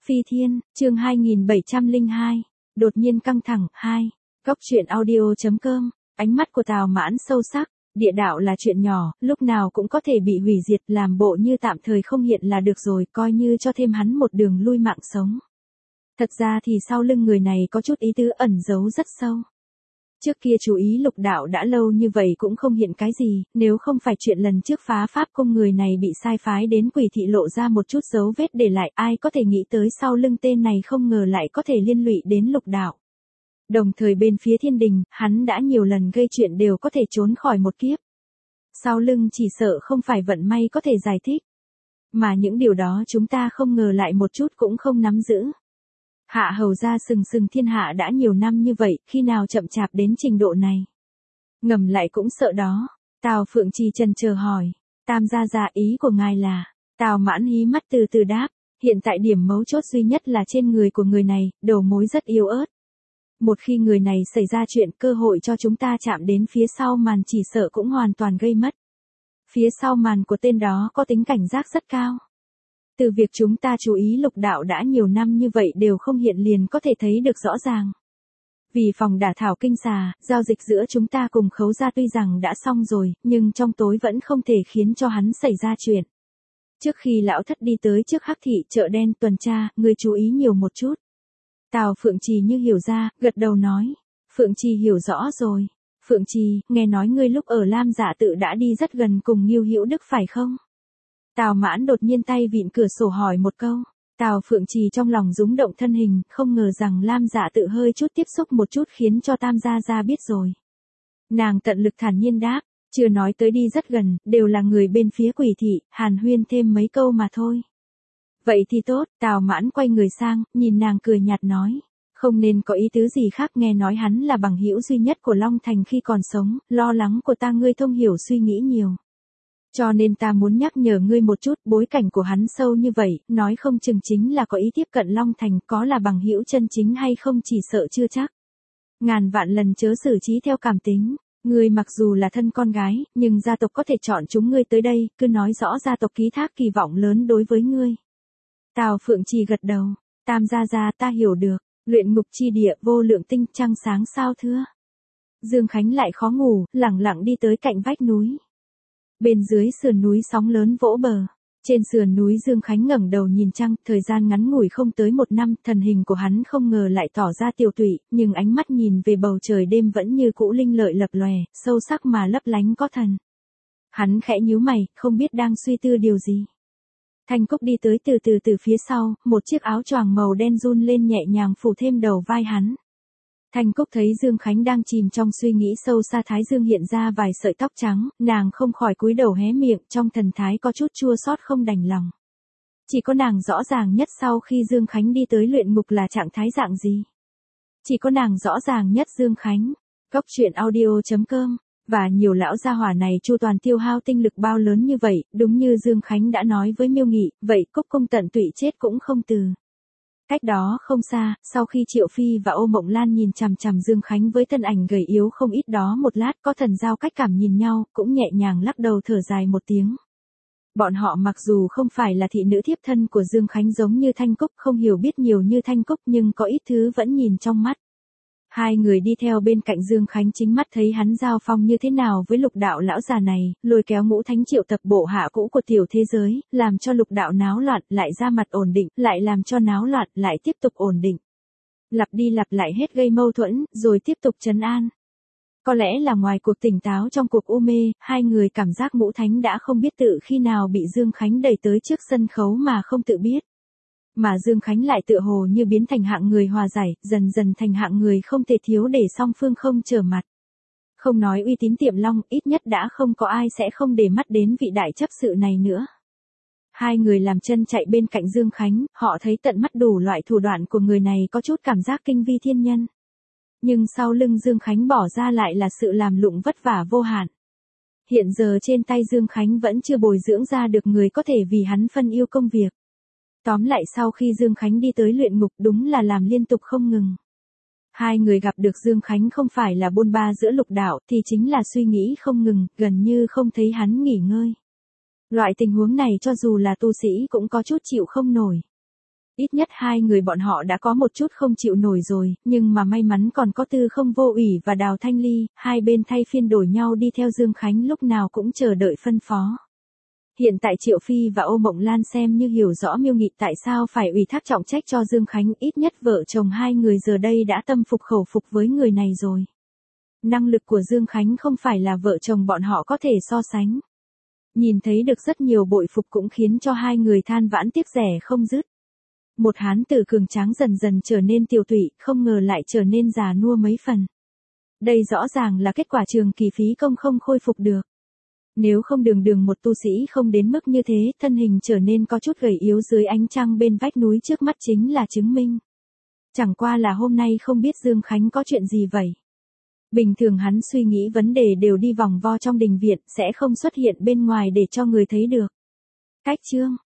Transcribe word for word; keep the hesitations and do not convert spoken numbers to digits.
Phi Thiên, chương hai nghìn bảy trăm lẻ hai, đột nhiên căng thẳng, hai. Góc truyện audio.com, ánh mắt của Tào Mãn sâu sắc, địa đạo là chuyện nhỏ, lúc nào cũng có thể bị hủy diệt, làm bộ như tạm thời không hiện là được rồi, coi như cho thêm hắn một đường lui mạng sống. Thật ra thì sau lưng người này có chút ý tứ ẩn giấu rất sâu. Trước kia chú ý Lục Đạo đã lâu như vậy cũng không hiện cái gì, nếu không phải chuyện lần trước phá pháp cung người này bị sai phái đến Quỷ Thị lộ ra một chút dấu vết để lại, ai có thể nghĩ tới sau lưng tên này không ngờ lại có thể liên lụy đến Lục Đạo. Đồng thời bên phía Thiên Đình, hắn đã nhiều lần gây chuyện đều có thể trốn khỏi một kiếp. Sau lưng chỉ sợ không phải vận may có thể giải thích. Mà những điều đó chúng ta không ngờ lại một chút cũng không nắm giữ. Hạ hầu ra sừng sừng thiên hạ đã nhiều năm như vậy, khi nào chậm chạp đến trình độ này. Ngầm lại cũng sợ đó. Tào Phượng Trì chần chờ hỏi. Tam gia gia ý của ngài là. Tào Mãn hí mắt từ từ đáp. Hiện tại điểm mấu chốt duy nhất là trên người của người này, đầu mối rất yếu ớt. Một khi người này xảy ra chuyện, cơ hội cho chúng ta chạm đến phía sau màn chỉ sợ cũng hoàn toàn gây mất. Phía sau màn của tên đó có tính cảnh giác rất cao. Từ việc chúng ta chú ý Lục Đạo đã nhiều năm như vậy đều không hiện liền có thể thấy được rõ ràng. Vì phòng đả thảo kinh xà, giao dịch giữa chúng ta cùng Khấu gia tuy rằng đã xong rồi, nhưng trong tối vẫn không thể khiến cho hắn xảy ra chuyện. Trước khi lão thất đi tới trước Hắc Thị chợ đen tuần tra, ngươi chú ý nhiều một chút. Tào Phượng Trì như hiểu ra, gật đầu nói. Phượng Trì hiểu rõ rồi. Phượng Trì, nghe nói ngươi lúc ở Lam Dạ Tự đã đi rất gần cùng Ngưu Hữu Đức phải không? Tào Mãn đột nhiên tay vịn cửa sổ hỏi một câu. Tào Phượng Trì trong lòng rúng động thân hình, không ngờ rằng Lam Dạ Tự hơi chút tiếp xúc một chút khiến cho Tam gia gia biết rồi. Nàng tận lực thản nhiên đáp, chưa nói tới đi rất gần, đều là người bên phía Quỷ Thị, hàn huyên thêm mấy câu mà thôi. Vậy thì tốt, Tào Mãn quay người sang, nhìn nàng cười nhạt nói. Không nên có ý tứ gì khác, nghe nói hắn là bằng hữu duy nhất của Long Thành khi còn sống, lo lắng của ta ngươi thông hiểu suy nghĩ nhiều. Cho nên ta muốn nhắc nhở ngươi một chút, bối cảnh của hắn sâu như vậy, nói không chừng chính là có ý tiếp cận Long Thành, có là bằng hữu chân chính hay không chỉ sợ chưa chắc. Ngàn vạn lần chớ xử trí theo cảm tính, ngươi mặc dù là thân con gái, nhưng gia tộc có thể chọn chúng ngươi tới đây, cứ nói rõ gia tộc ký thác kỳ vọng lớn đối với ngươi. Tào Phượng Trì gật đầu, Tam gia gia ta hiểu được, luyện ngục chi địa vô lượng tinh trăng sáng sao thưa. Dương Khánh lại khó ngủ, lẳng lặng đi tới cạnh vách núi. Bên dưới sườn núi sóng lớn vỗ bờ. Trên sườn núi Dương Khánh ngẩng đầu nhìn trăng, thời gian ngắn ngủi không tới một năm, thần hình của hắn không ngờ lại tỏ ra tiều tụy, nhưng ánh mắt nhìn về bầu trời đêm vẫn như cũ linh lợi lập lòe, sâu sắc mà lấp lánh có thần. Hắn khẽ nhíu mày, không biết đang suy tư điều gì. Thanh Cúc đi tới từ từ từ phía sau, một chiếc áo choàng màu đen run lên nhẹ nhàng phủ thêm đầu vai hắn. Thanh Cúc thấy Dương Khánh đang chìm trong suy nghĩ sâu xa, thái dương hiện ra vài sợi tóc trắng, nàng không khỏi cúi đầu hé miệng, trong thần thái có chút chua xót không đành lòng. Chỉ có nàng rõ ràng nhất sau khi Dương Khánh đi tới luyện ngục là trạng thái dạng gì. Chỉ có nàng rõ ràng nhất Dương Khánh. Góc truyện audio.com. Và nhiều lão gia hỏa này chu toàn tiêu hao tinh lực bao lớn như vậy, đúng như Dương Khánh đã nói với Miêu Nghị, vậy Cúc Cung tận tụy chết cũng không từ. Cách đó không xa, sau khi Triệu Phi và Ô Mộng Lan nhìn chằm chằm Dương Khánh với thân ảnh gầy yếu không ít đó một lát, có thần giao cách cảm nhìn nhau, cũng nhẹ nhàng lắc đầu thở dài một tiếng. Bọn họ mặc dù không phải là thị nữ thiếp thân của Dương Khánh giống như Thanh Cúc, không hiểu biết nhiều như Thanh Cúc, nhưng có ít thứ vẫn nhìn trong mắt. Hai người đi theo bên cạnh Dương Khánh chính mắt thấy hắn giao phong như thế nào với Lục Đạo lão già này, lôi kéo Ngũ Thánh triệu tập bộ hạ cũ của tiểu thế giới, làm cho Lục Đạo náo loạn, lại ra mặt ổn định, lại làm cho náo loạn, lại tiếp tục ổn định. Lặp đi lặp lại hết gây mâu thuẫn, rồi tiếp tục trấn an. Có lẽ là ngoài cuộc tỉnh táo trong cuộc u mê, hai người cảm giác Ngũ Thánh đã không biết tự khi nào bị Dương Khánh đẩy tới trước sân khấu mà không tự biết. Mà Dương Khánh lại tựa hồ như biến thành hạng người hòa giải, dần dần thành hạng người không thể thiếu để song phương không trở mặt. Không nói uy tín Tiệm Long, ít nhất đã không có ai sẽ không để mắt đến vị đại chấp sự này nữa. Hai người làm chân chạy bên cạnh Dương Khánh, họ thấy tận mắt đủ loại thủ đoạn của người này có chút cảm giác kinh vi thiên nhân. Nhưng sau lưng Dương Khánh bỏ ra lại là sự làm lụng vất vả vô hạn. Hiện giờ trên tay Dương Khánh vẫn chưa bồi dưỡng ra được người có thể vì hắn phân yêu công việc. Tóm lại sau khi Dương Khánh đi tới luyện ngục đúng là làm liên tục không ngừng. Hai người gặp được Dương Khánh không phải là bôn ba giữa Lục Đạo thì chính là suy nghĩ không ngừng, gần như không thấy hắn nghỉ ngơi. Loại tình huống này cho dù là tu sĩ cũng có chút chịu không nổi. Ít nhất hai người bọn họ đã có một chút không chịu nổi rồi, nhưng mà may mắn còn có Tư Không Vô Ủy và Đào Thanh Ly, hai bên thay phiên đổi nhau đi theo Dương Khánh lúc nào cũng chờ đợi phân phó. Hiện tại Triệu Phi và Ô Mộng Lan xem như hiểu rõ Miêu Nghị tại sao phải ủy thác trọng trách cho Dương Khánh, ít nhất vợ chồng hai người giờ đây đã tâm phục khẩu phục với người này rồi. Năng lực của Dương Khánh không phải là vợ chồng bọn họ có thể so sánh. Nhìn thấy được rất nhiều bội phục cũng khiến cho hai người than vãn tiếc rẻ không dứt. Một hán tử cường tráng dần dần trở nên tiều tụy, không ngờ lại trở nên già nua mấy phần. Đây rõ ràng là kết quả trường kỳ phí công không khôi phục được. Nếu không đường đường một tu sĩ không đến mức như thế, thân hình trở nên có chút gầy yếu dưới ánh trăng bên vách núi trước mắt chính là chứng minh. Chẳng qua là hôm nay không biết Dương Khánh có chuyện gì vậy. Bình thường hắn suy nghĩ vấn đề đều đi vòng vo trong đình viện, sẽ không xuất hiện bên ngoài để cho người thấy được. Cách chương